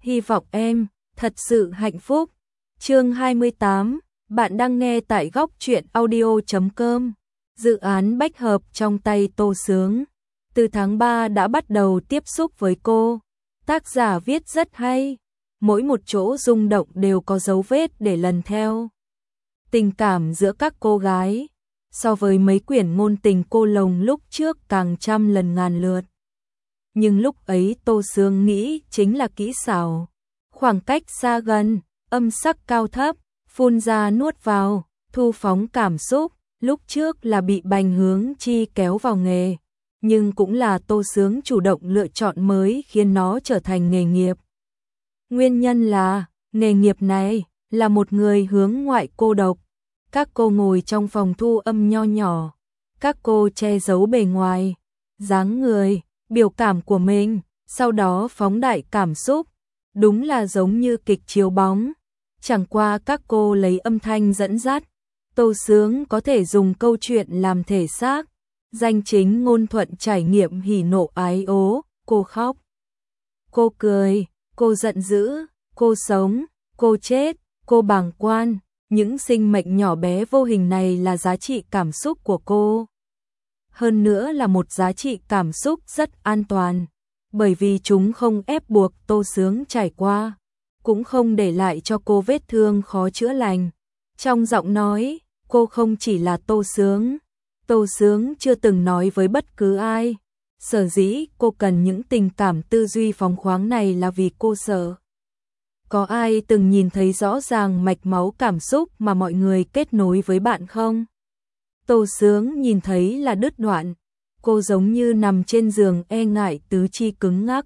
Hy vọng em thật sự hạnh phúc. Chương 28, bạn đang nghe tại góc truyện audio.com. Dự án bách hợp trong tay Tô Sướng. Từ tháng 3 đã bắt đầu tiếp xúc với cô. Tác giả viết rất hay. Mỗi một chỗ rung động đều có dấu vết để lần theo. Tình cảm giữa các cô gái, so với mấy quyển ngôn tình cô lồng lúc trước càng trăm lần ngàn lượt. Nhưng lúc ấy Tô Sướng nghĩ chính là kỹ xảo. Khoảng cách xa gần, âm sắc cao thấp, phun ra nuốt vào, thu phóng cảm xúc. Lúc trước là bị Bành Hướng Chi kéo vào nghề, nhưng cũng là Tô Sướng chủ động lựa chọn mới khiến nó trở thành nghề nghiệp. Nguyên nhân là, nghề nghiệp này là một người hướng ngoại cô độc. Các cô ngồi trong phòng thu âm nho nhỏ, các cô che giấu bề ngoài, dáng người, biểu cảm của mình, sau đó phóng đại cảm xúc, đúng là giống như kịch chiếu bóng. Chẳng qua các cô lấy âm thanh dẫn dắt, Tô Sướng có thể dùng câu chuyện làm thể xác, danh chính ngôn thuận trải nghiệm hỉ nộ ái ố. Cô khóc, cô cười, cô giận dữ, cô sống, cô chết, cô bàng quan. Những sinh mệnh nhỏ bé vô hình này là giá trị cảm xúc của cô. Hơn nữa là một giá trị cảm xúc rất an toàn, bởi vì chúng không ép buộc Tô Sướng trải qua, cũng không để lại cho cô vết thương khó chữa lành. Trong giọng nói, cô không chỉ là Tô Sướng. Tô Sướng chưa từng nói với bất cứ ai. Sở dĩ cô cần những tình cảm tư duy phóng khoáng này là vì cô sợ. Có ai từng nhìn thấy rõ ràng mạch máu cảm xúc mà mọi người kết nối với bạn không? Tô Sướng nhìn thấy là đứt đoạn. Cô giống như nằm trên giường e ngại tứ chi cứng ngắc.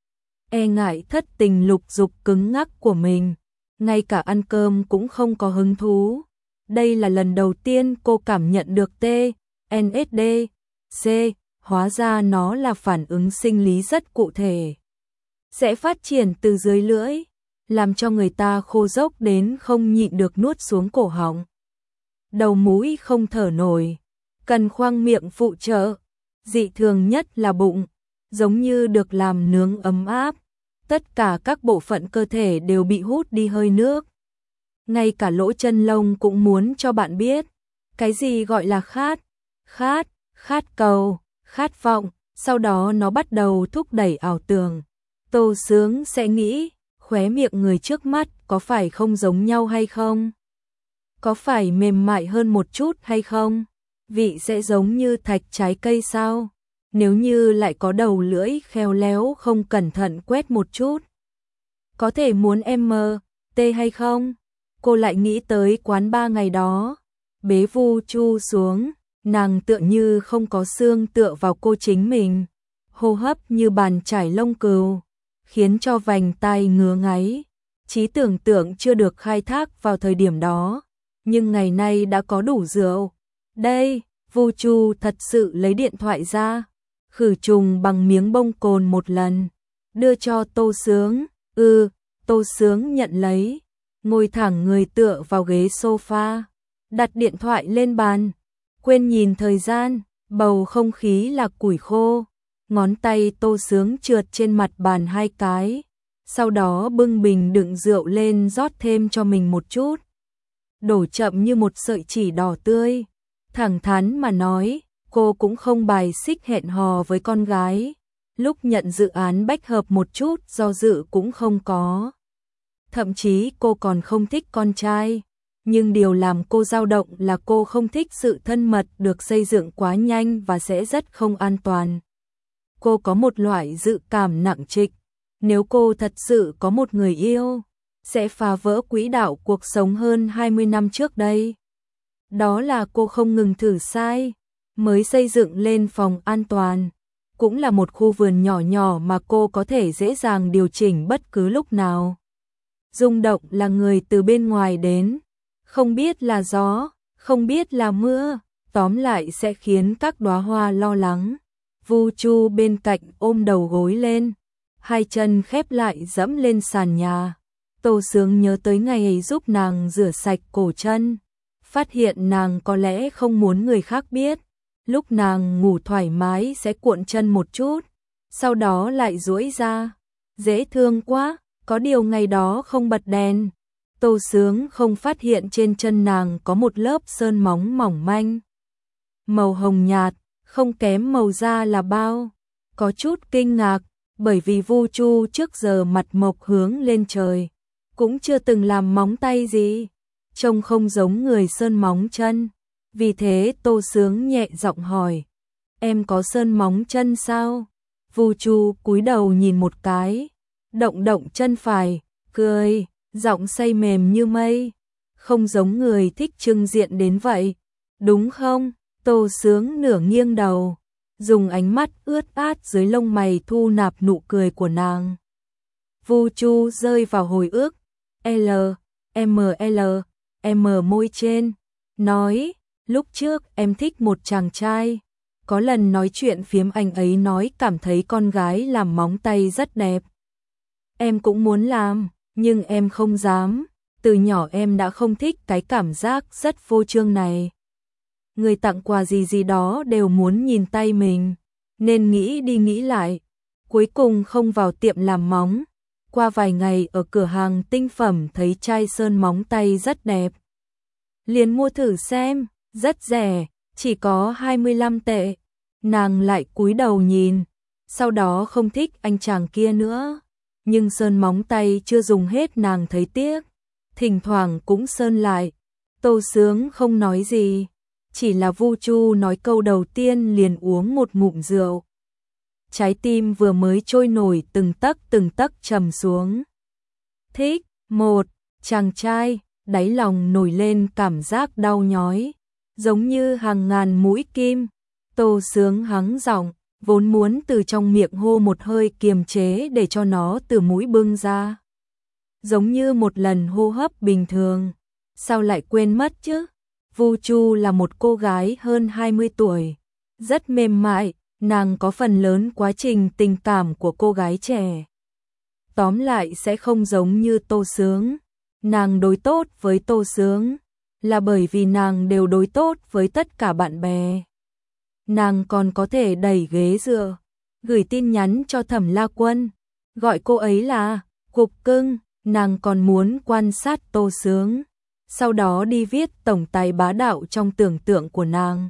E ngại thất tình lục dục cứng ngắc của mình. Ngay cả ăn cơm cũng không có hứng thú. Đây là lần đầu tiên cô cảm nhận được TNSD, C, hóa ra nó là phản ứng sinh lý rất cụ thể. Sẽ phát triển từ dưới lưỡi, làm cho người ta khô dốc đến không nhịn được nuốt xuống cổ họng. Đầu mũi không thở nổi, cần khoang miệng phụ trợ. Dị thường nhất là bụng, giống như được làm nướng ấm áp. Tất cả các bộ phận cơ thể đều bị hút đi hơi nước. Ngay cả lỗ chân lông cũng muốn cho bạn biết cái gì gọi là khát cầu, khát vọng. Sau đó nó bắt đầu thúc đẩy ảo tưởng. Tô Sướng sẽ nghĩ, khóe miệng người trước mắt có phải không giống nhau hay không? Có phải mềm mại hơn một chút hay không? Vị sẽ giống như thạch trái cây sao? Nếu như lại có đầu lưỡi khéo léo không cẩn thận quét một chút, có thể muốn MT hay không? Cô lại nghĩ tới quán bar ngày đó, bế Vu Chu xuống, nàng tựa như không có xương tựa vào cô chính mình, hô hấp như bàn chải lông cừu, khiến cho vành tai ngứa ngáy. Trí tưởng tượng chưa được khai thác vào thời điểm đó, nhưng ngày nay đã có đủ rượu. Đây, Vu Chu thật sự lấy điện thoại ra, khử trùng bằng miếng bông cồn một lần, đưa cho Tô Sướng. Tô Sướng nhận lấy, ngồi thẳng người tựa vào ghế sofa, đặt điện thoại lên bàn, quên nhìn thời gian, bầu không khí là củi khô. Ngón tay Tô Sướng trượt trên mặt bàn 2 cái, sau đó bưng bình đựng rượu lên rót thêm cho mình một chút. Đổ chậm như một sợi chỉ đỏ tươi. Thẳng thắn mà nói, cô cũng không bài xích hẹn hò với con gái. Lúc nhận dự án bách hợp một chút do dự cũng không có. Thậm chí cô còn không thích con trai. Nhưng điều làm cô dao động là cô không thích sự thân mật được xây dựng quá nhanh và sẽ rất không an toàn. Cô có một loại dự cảm nặng trịch. Nếu cô thật sự có một người yêu, sẽ phá vỡ quỹ đạo cuộc sống hơn 20 năm trước đây. Đó là cô không ngừng thử sai, mới xây dựng lên phòng an toàn. Cũng là một khu vườn nhỏ nhỏ mà cô có thể dễ dàng điều chỉnh bất cứ lúc nào. Rung động là người từ bên ngoài đến, không biết là gió, không biết là mưa, tóm lại sẽ khiến các đóa hoa lo lắng. Vu Chu bên cạnh ôm đầu gối lên, 2 chân khép lại dẫm lên sàn nhà. Tô Sướng nhớ tới ngày ấy giúp nàng rửa sạch cổ chân, phát hiện nàng có lẽ không muốn người khác biết. Lúc nàng ngủ thoải mái sẽ cuộn chân một chút, sau đó lại duỗi ra. Dễ thương quá, Có điều ngày đó không bật đèn, Tô Sướng không phát hiện trên chân nàng có một lớp sơn móng mỏng manh. Màu hồng nhạt, không kém màu da là bao. Có chút kinh ngạc, bởi vì Vu Chu trước giờ mặt mộc hướng lên trời, cũng chưa từng làm móng tay gì, trông không giống người sơn móng chân. Vì thế Tô Sướng nhẹ giọng hỏi, em có sơn móng chân sao? Vu Chu cúi đầu nhìn một cái, động động chân phải, cười, giọng say mềm như mây, không giống người thích trưng diện đến vậy, đúng không? Tô Sướng nửa nghiêng đầu, dùng ánh mắt ướt át dưới lông mày thu nạp nụ cười của nàng. Vu Chu rơi vào hồi ức, M môi trên, nói, lúc trước em thích một chàng trai, có lần nói chuyện phiếm anh ấy nói cảm thấy con gái làm móng tay rất đẹp. Em cũng muốn làm, nhưng em không dám, từ nhỏ em đã không thích cái cảm giác rất vô trương này. Người tặng quà gì gì đó đều muốn nhìn tay mình, nên nghĩ đi nghĩ lại, cuối cùng không vào tiệm làm móng. Qua vài ngày ở cửa hàng tinh phẩm thấy chai sơn móng tay rất đẹp, liền mua thử xem, rất rẻ, chỉ có 25 tệ. Nàng lại cúi đầu nhìn, sau đó không thích anh chàng kia nữa, nhưng sơn móng tay chưa dùng hết nàng thấy tiếc, thỉnh thoảng cũng sơn lại. Tô Sướng không nói gì, chỉ là Vu Chu nói câu đầu tiên liền uống một ngụm rượu. Trái tim vừa mới trôi nổi từng tấc trầm xuống. Thích, một, chàng trai, đáy lòng nổi lên cảm giác đau nhói, giống như hàng ngàn mũi kim. Tô Sướng hắng giọng, vốn muốn từ trong miệng hô một hơi kiềm chế để cho nó từ mũi bưng ra. Giống như một lần hô hấp bình thường, sao lại quên mất chứ? Vu Chu là một cô gái hơn 20 tuổi, rất mềm mại, nàng có phần lớn quá trình tình cảm của cô gái trẻ. Tóm lại sẽ không giống như Tô Sướng. Nàng đối tốt với Tô Sướng là bởi vì nàng đều đối tốt với tất cả bạn bè. Nàng còn có thể đẩy ghế dựa, gửi tin nhắn cho Thẩm La Quân, gọi cô ấy là cục cưng. Nàng còn muốn quan sát Tô Sướng, sau đó đi viết tổng tài bá đạo trong tưởng tượng của nàng.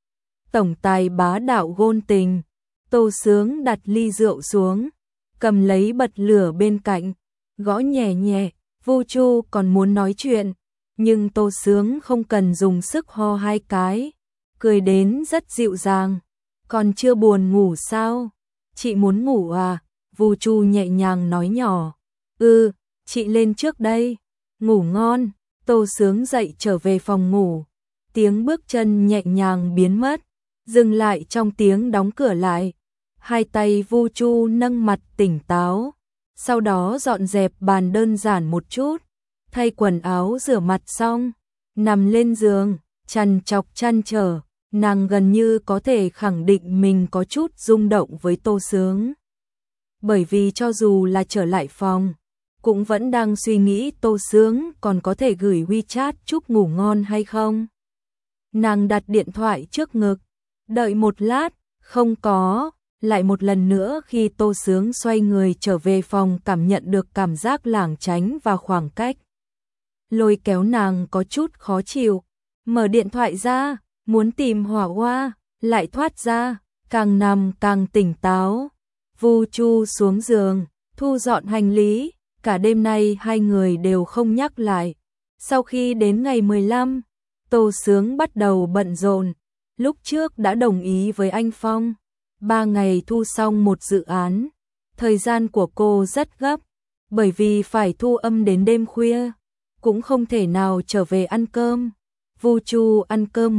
Tổng tài bá đạo ngôn tình. Tô Sướng đặt ly rượu xuống, cầm lấy bật lửa bên cạnh, gõ nhẹ nhẹ. Vu Chu còn muốn nói chuyện, nhưng Tô Sướng không cần dùng sức ho hai cái, cười đến rất dịu dàng. Còn chưa buồn ngủ sao? Chị muốn ngủ à? Vu Chu nhẹ nhàng nói nhỏ. Chị lên trước đây. Ngủ ngon. Tô Sướng dậy trở về phòng ngủ. Tiếng bước chân nhẹ nhàng biến mất, dừng lại trong tiếng đóng cửa lại. Hai tay Vu Chu nâng mặt tỉnh táo, sau đó dọn dẹp bàn đơn giản một chút, thay quần áo rửa mặt xong, nằm lên giường, trằn trọc trăn trở, nàng gần như có thể khẳng định mình có chút rung động với Tô Sướng. Bởi vì cho dù là trở lại phòng, cũng vẫn đang suy nghĩ Tô Sướng còn có thể gửi WeChat chúc ngủ ngon hay không. Nàng đặt điện thoại trước ngực, đợi một lát, không có. Lại một lần nữa khi Tô Sướng xoay người trở về phòng cảm nhận được cảm giác lảng tránh và khoảng cách. Lôi kéo nàng có chút khó chịu, mở điện thoại ra, muốn tìm Hỏa Hoa, lại thoát ra, càng nằm càng tỉnh táo. Vu Chu xuống giường, thu dọn hành lý, cả đêm nay hai người đều không nhắc lại. Sau khi đến ngày 15, Tô Sướng bắt đầu bận rộn, lúc trước đã đồng ý với anh Phong. 3 ngày thu xong một dự án, thời gian của cô rất gấp, bởi vì phải thu âm đến đêm khuya, cũng không thể nào trở về ăn cơm. Vu Chu ăn cơm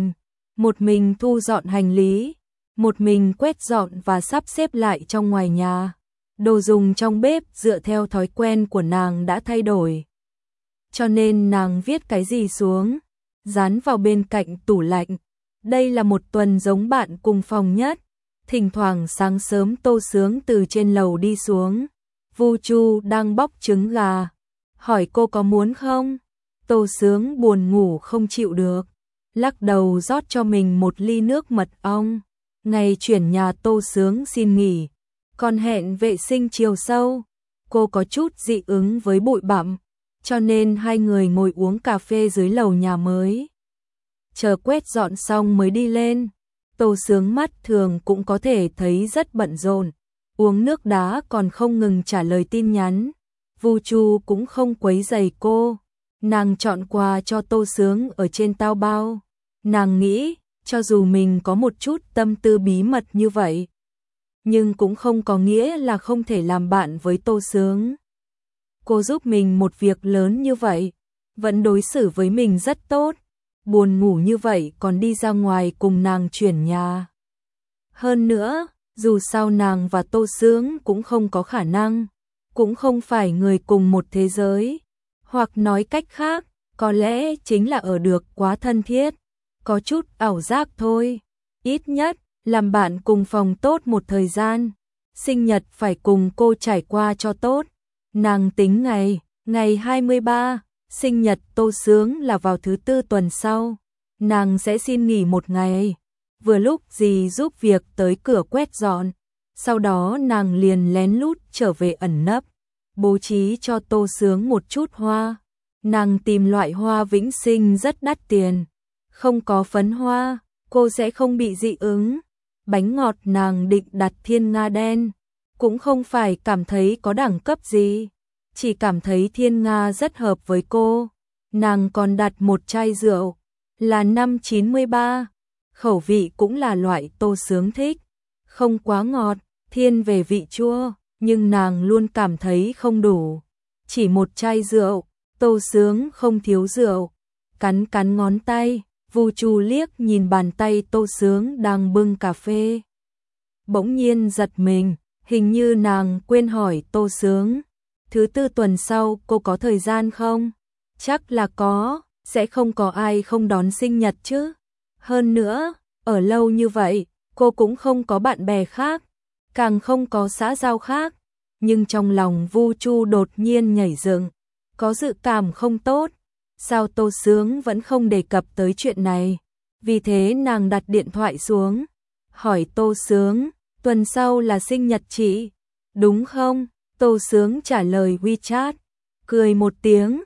một mình thu dọn hành lý, một mình quét dọn và sắp xếp lại trong ngoài nhà. Đồ dùng trong bếp dựa theo thói quen của nàng đã thay đổi, cho nên nàng viết cái gì xuống, dán vào bên cạnh tủ lạnh. Đây là một tuần giống bạn cùng phòng nhất. Thỉnh thoảng sáng sớm Tô Sướng từ trên lầu đi xuống, Vu Chu đang bóc trứng gà, hỏi cô có muốn không? Tô Sướng buồn ngủ không chịu được, lắc đầu rót cho mình một ly nước mật ong. Ngày chuyển nhà Tô Sướng xin nghỉ, còn hẹn vệ sinh chiều sâu. cô có chút dị ứng với bụi bặm, cho nên hai người ngồi uống cà phê dưới lầu nhà mới. Chờ quét dọn xong mới đi lên. Tô Sướng mắt thường cũng có thể thấy rất bận rộn, uống nước đá còn không ngừng trả lời tin nhắn. Vu Chu cũng không quấy rầy cô, nàng chọn quà cho Tô Sướng ở trên Taobao. Nàng nghĩ, cho dù mình có một chút tâm tư bí mật như vậy, nhưng cũng không có nghĩa là không thể làm bạn với Tô Sướng. Cô giúp mình một việc lớn như vậy, vẫn đối xử với mình rất tốt, buồn ngủ như vậy còn đi ra ngoài cùng nàng chuyển nhà. Hơn nữa, dù sao nàng và Tô Sướng cũng không có khả năng, cũng không phải người cùng một thế giới, hoặc nói cách khác, có lẽ chính là ở được quá thân thiết, có chút ảo giác thôi. Ít nhất, làm bạn cùng phòng tốt một thời gian, sinh nhật phải cùng cô trải qua cho tốt. Nàng tính ngày 23, sinh nhật Tô Sướng là vào thứ Tư tuần sau, nàng sẽ xin nghỉ một ngày. Vừa lúc dì giúp việc tới cửa quét dọn, sau đó nàng liền lén lút trở về ẩn nấp, bố trí cho Tô Sướng một chút hoa. Nàng tìm loại hoa vĩnh sinh rất đắt tiền, không có phấn hoa, cô sẽ không bị dị ứng. Bánh ngọt nàng định đặt thiên nga đen, cũng không phải cảm thấy có đẳng cấp gì, chỉ cảm thấy thiên nga rất hợp với cô. Nàng còn đặt một chai rượu, là năm 93, khẩu vị cũng là loại Tô Sướng thích, không quá ngọt, thiên về vị chua, nhưng nàng luôn cảm thấy không đủ. Chỉ một chai rượu, Tô Sướng không thiếu rượu, cắn cắn ngón tay. Vu Chu liếc nhìn bàn tay Tô Sướng đang bưng cà phê, bỗng nhiên giật mình, hình như nàng quên hỏi Tô Sướng, thứ Tư tuần sau cô có thời gian không? Chắc là có, sẽ không có ai không đón sinh nhật chứ. Hơn nữa, ở lâu như vậy, cô cũng không có bạn bè khác, càng không có xã giao khác. Nhưng trong lòng Vu Chu đột nhiên nhảy dựng, có dự cảm không tốt. Sao Tô Sướng vẫn không đề cập tới chuyện này? Vì thế nàng đặt điện thoại xuống, hỏi Tô Sướng, tuần sau là sinh nhật chị, đúng không? Tô Sướng trả lời WeChat, cười một tiếng,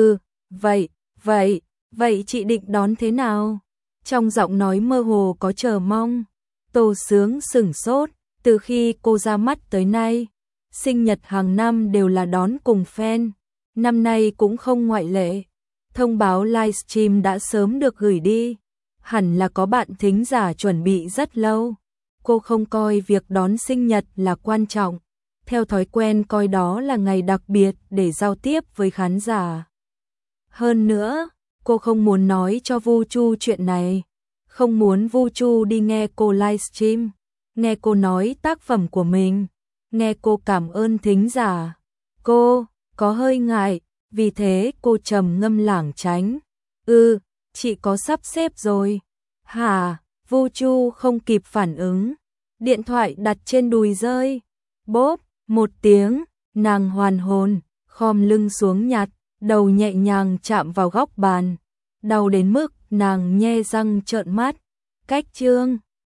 vậy chị định đón thế nào? Trong giọng nói mơ hồ có chờ mong. Tô Sướng sửng sốt, từ khi cô ra mắt tới nay, sinh nhật hàng năm đều là đón cùng fan, năm nay cũng không ngoại lệ. Thông báo livestream đã sớm được gửi đi, hẳn là có bạn thính giả chuẩn bị rất lâu. Cô không coi việc đón sinh nhật là quan trọng, theo thói quen coi đó là ngày đặc biệt để giao tiếp với khán giả. Hơn nữa, cô không muốn nói cho Vu Chu chuyện này, không muốn Vu Chu đi nghe cô livestream, nghe cô nói tác phẩm của mình, nghe cô cảm ơn thính giả. Cô có hơi ngại, vì thế cô trầm ngâm lảng tránh. Chị có sắp xếp rồi. Hả? Vu Chu không kịp phản ứng. Điện thoại đặt trên đùi rơi. Bốp, một tiếng, nàng hoàn hồn, khom lưng xuống nhặt, đầu nhẹ nhàng chạm vào góc bàn. Đau đến mức nàng nhe răng trợn mắt. Cách chương